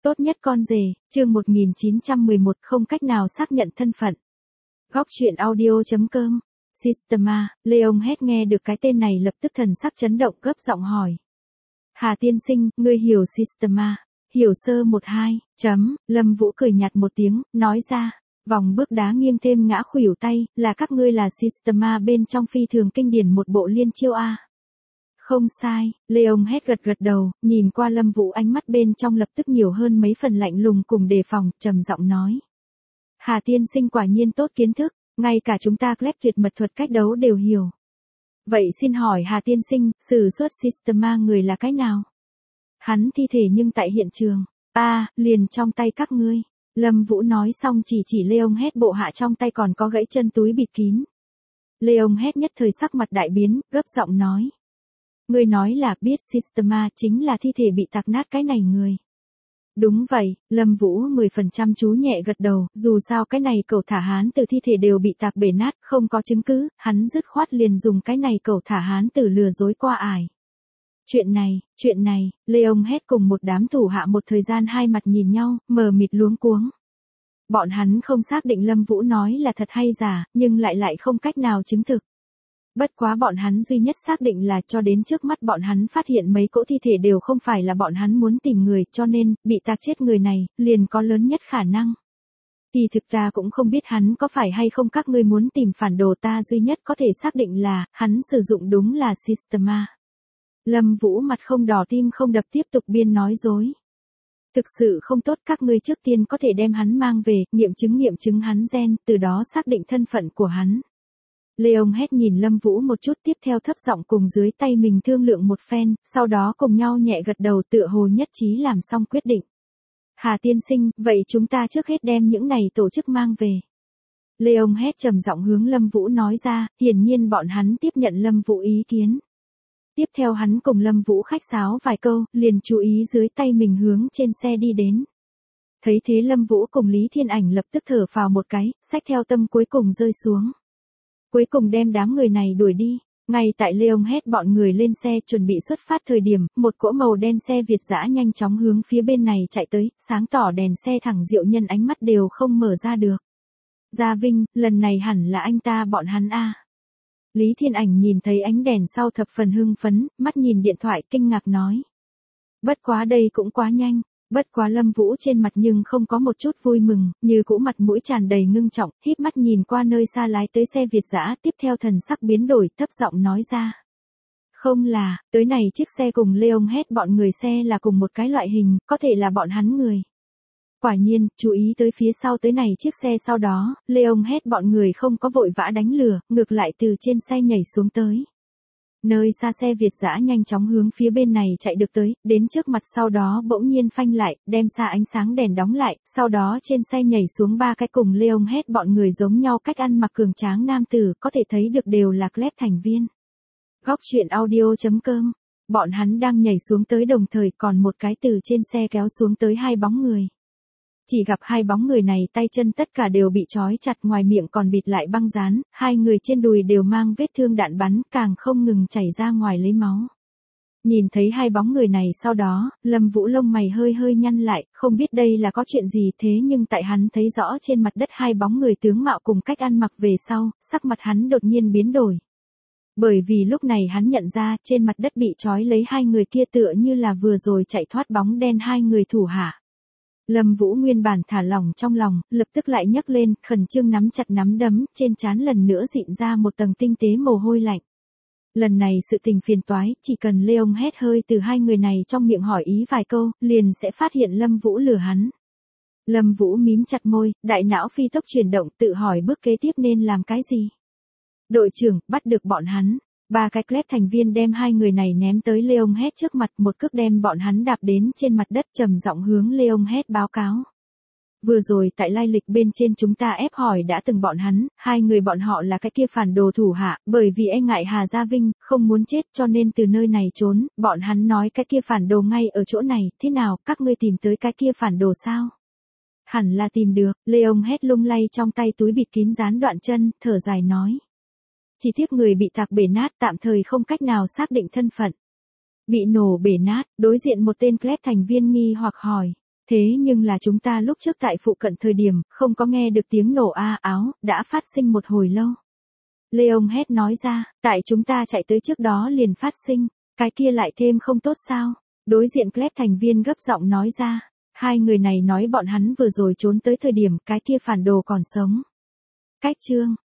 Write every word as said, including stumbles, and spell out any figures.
Tốt nhất con rể, chương một nghìn chín trăm mười một không cách nào xác nhận thân phận. Góc truyện audio chấm com. Systema, Leon Hét nghe được cái tên này lập tức thần sắc chấn động gấp giọng hỏi. Hà tiên sinh, ngươi hiểu Systema? Hiểu sơ một hai, chấm, Lâm Vũ cười nhạt một tiếng, nói ra. Vòng bước đá nghiêng thêm ngã khuỷu tay, là các ngươi là Systema bên trong phi thường kinh điển một bộ liên chiêu A. Không sai, Leon Hét gật gật đầu, nhìn qua Lâm Vũ ánh mắt bên trong lập tức nhiều hơn mấy phần lạnh lùng cùng đề phòng, trầm giọng nói. Hà tiên sinh quả nhiên tốt kiến thức, ngay cả chúng ta Kleb tuyệt mật thuật cách đấu đều hiểu. Vậy xin hỏi Hà tiên sinh, sử xuất Systema người là cái nào? Hắn thi thể nhưng tại hiện trường, a à, liền trong tay các ngươi. Lâm Vũ nói xong chỉ chỉ Leon Hét bộ hạ trong tay còn có gãy chân túi bịt kín. Leon Hét nhất thời sắc mặt đại biến, gấp giọng nói. Ngươi nói là biết Systema chính là thi thể bị tạc nát cái này người. Đúng vậy, Lâm Vũ mười phần trăm chú nhẹ gật đầu, dù sao cái này cẩu thả hán từ thi thể đều bị tạc bể nát, không có chứng cứ, hắn dứt khoát liền dùng cái này cẩu thả hán từ lừa dối qua ải. Chuyện này, chuyện này, Leon Hét cùng một đám thủ hạ một thời gian hai mặt nhìn nhau, mờ mịt luống cuống. Bọn hắn không xác định Lâm Vũ nói là thật hay giả, nhưng lại lại không cách nào chứng thực. Bất quá bọn hắn duy nhất xác định là cho đến trước mắt bọn hắn phát hiện mấy cỗ thi thể đều không phải là bọn hắn muốn tìm người, cho nên, bị tạc chết người này, liền có lớn nhất khả năng. Thì thực ra cũng không biết hắn có phải hay không các ngươi muốn tìm phản đồ, ta duy nhất có thể xác định là, hắn sử dụng đúng là Systema. Lâm Vũ mặt không đỏ tim không đập tiếp tục biên nói dối. Thực sự không tốt, các ngươi trước tiên có thể đem hắn mang về, nghiệm chứng nghiệm chứng hắn gen, từ đó xác định thân phận của hắn. Leon Hét nhìn Lâm Vũ một chút, tiếp theo thấp giọng cùng dưới tay mình thương lượng một phen, sau đó cùng nhau nhẹ gật đầu tựa hồ nhất trí làm xong quyết định. Hà tiên sinh, vậy chúng ta trước hết đem những này tổ chức mang về. Leon Hét trầm giọng hướng Lâm Vũ nói ra, hiển nhiên bọn hắn tiếp nhận Lâm Vũ ý kiến. Tiếp theo hắn cùng Lâm Vũ khách sáo vài câu, liền chú ý dưới tay mình hướng trên xe đi đến. Thấy thế Lâm Vũ cùng Lý Thiên Ảnh lập tức thở phào một cái, xách theo tâm cuối cùng rơi xuống. Cuối cùng đem đám người này đuổi đi. Ngay tại Leon Hét bọn người lên xe chuẩn bị xuất phát thời điểm, một cỗ màu đen xe Việt dã nhanh chóng hướng phía bên này chạy tới, sáng tỏ đèn xe thẳng Diệu Nhân ánh mắt đều không mở ra được. Gia Vinh, lần này hẳn là anh ta bọn hắn a. Lý Thiên Ảnh nhìn thấy ánh đèn sau thập phần hưng phấn, mắt nhìn điện thoại kinh ngạc nói. Bất quá đây cũng quá nhanh. Bất quá Lâm Vũ trên mặt nhưng không có một chút vui mừng, như cũ mặt mũi tràn đầy ngưng trọng, híp mắt nhìn qua nơi xa lái tới xe Việt dã, tiếp theo thần sắc biến đổi, thấp giọng nói ra. Không là, tới này chiếc xe cùng Leon Hét bọn người xe là cùng một cái loại hình, có thể là bọn hắn người. Quả nhiên, chú ý tới phía sau tới này chiếc xe sau đó, Leon Hét bọn người không có vội vã đánh lừa, ngược lại từ trên xe nhảy xuống tới. Nơi xa xe Việt dã nhanh chóng hướng phía bên này chạy được tới, đến trước mặt sau đó bỗng nhiên phanh lại, đem xa ánh sáng đèn đóng lại, sau đó trên xe nhảy xuống ba cái cùng Leon Hét bọn người giống nhau cách ăn mặc cường tráng nam tử, có thể thấy được đều là Kleb thành viên. Góc truyện audio chấm com. Bọn hắn đang nhảy xuống tới đồng thời còn một cái từ trên xe kéo xuống tới hai bóng người. Chỉ gặp hai bóng người này tay chân tất cả đều bị trói chặt, ngoài miệng còn bịt lại băng dán, hai người trên đùi đều mang vết thương đạn bắn, càng không ngừng chảy ra ngoài lấy máu. Nhìn thấy hai bóng người này sau đó, Lâm Vũ lông mày hơi hơi nhăn lại, không biết đây là có chuyện gì, thế nhưng tại hắn thấy rõ trên mặt đất hai bóng người tướng mạo cùng cách ăn mặc về sau, sắc mặt hắn đột nhiên biến đổi. Bởi vì lúc này hắn nhận ra trên mặt đất bị trói lấy hai người kia tựa như là vừa rồi chạy thoát bóng đen hai người thủ hạ. Lâm Vũ nguyên bản thả lỏng trong lòng, lập tức lại nhấc lên, khẩn trương nắm chặt nắm đấm, trên trán lần nữa dịn ra một tầng tinh tế mồ hôi lạnh. Lần này sự tình phiền toái, chỉ cần Leon Hét hơi từ hai người này trong miệng hỏi ý vài câu, liền sẽ phát hiện Lâm Vũ lừa hắn. Lâm Vũ mím chặt môi, đại não phi tốc chuyển động, tự hỏi bước kế tiếp nên làm cái gì. Đội trưởng, bắt được bọn hắn. Ba cái Kleb thành viên đem hai người này ném tới Leon Hét trước mặt, một cước đem bọn hắn đạp đến trên mặt đất, trầm giọng hướng Leon Hét báo cáo. Vừa rồi tại lai lịch bên trên chúng ta ép hỏi đã từng bọn hắn, hai người bọn họ là cái kia phản đồ thủ hạ, bởi vì e ngại Hà Gia Vinh, không muốn chết cho nên từ nơi này trốn, bọn hắn nói cái kia phản đồ ngay ở chỗ này, thế nào, các ngươi tìm tới cái kia phản đồ sao? Hẳn là tìm được, Leon Hét lung lay trong tay túi bịt kín dán đoạn chân, thở dài nói. Chỉ tiếc người bị tạc bể nát, tạm thời không cách nào xác định thân phận. Bị nổ bể nát, đối diện một tên Kleb thành viên nghi hoặc hỏi. Thế nhưng là chúng ta lúc trước tại phụ cận thời điểm, không có nghe được tiếng nổ a áo, đã phát sinh một hồi lâu. Leon hét nói ra, tại chúng ta chạy tới trước đó liền phát sinh, cái kia lại thêm không tốt sao? Đối diện Club thành viên gấp giọng nói ra, hai người này nói bọn hắn vừa rồi trốn tới thời điểm cái kia phản đồ còn sống. Cách chương